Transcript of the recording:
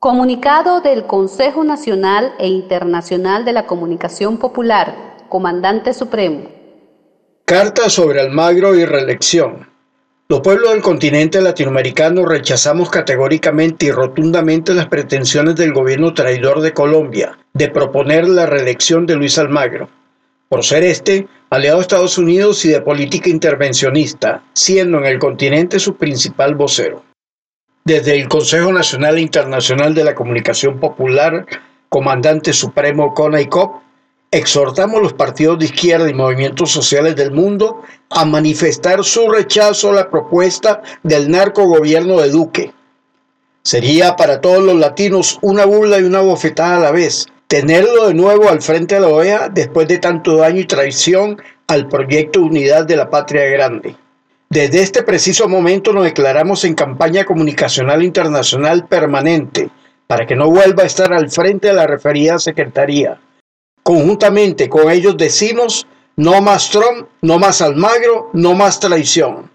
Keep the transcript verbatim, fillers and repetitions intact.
Comunicado del Consejo Nacional e Internacional de la Comunicación Popular, Comandante Supremo. Carta sobre Almagro y reelección. Los pueblos del continente latinoamericano rechazamos categóricamente y rotundamente las pretensiones del gobierno traidor de Colombia de proponer la reelección de Luis Almagro, por ser este aliado de Estados Unidos y de política intervencionista, siendo en el continente su principal vocero. Desde el Consejo Nacional e Internacional de la Comunicación Popular, Comandante Supremo CONAICOP, exhortamos a los partidos de izquierda y movimientos sociales del mundo a manifestar su rechazo a la propuesta del narcogobierno de Duque. Sería para todos los latinos una burla y una bofetada a la vez tenerlo de nuevo al frente de la O E A después de tanto daño y traición al proyecto de unidad de la patria grande. Desde este preciso momento nos declaramos en campaña comunicacional internacional permanente para que no vuelva a estar al frente de la referida secretaría. Conjuntamente con ellos decimos: no más Trump, no más Almagro, no más traición.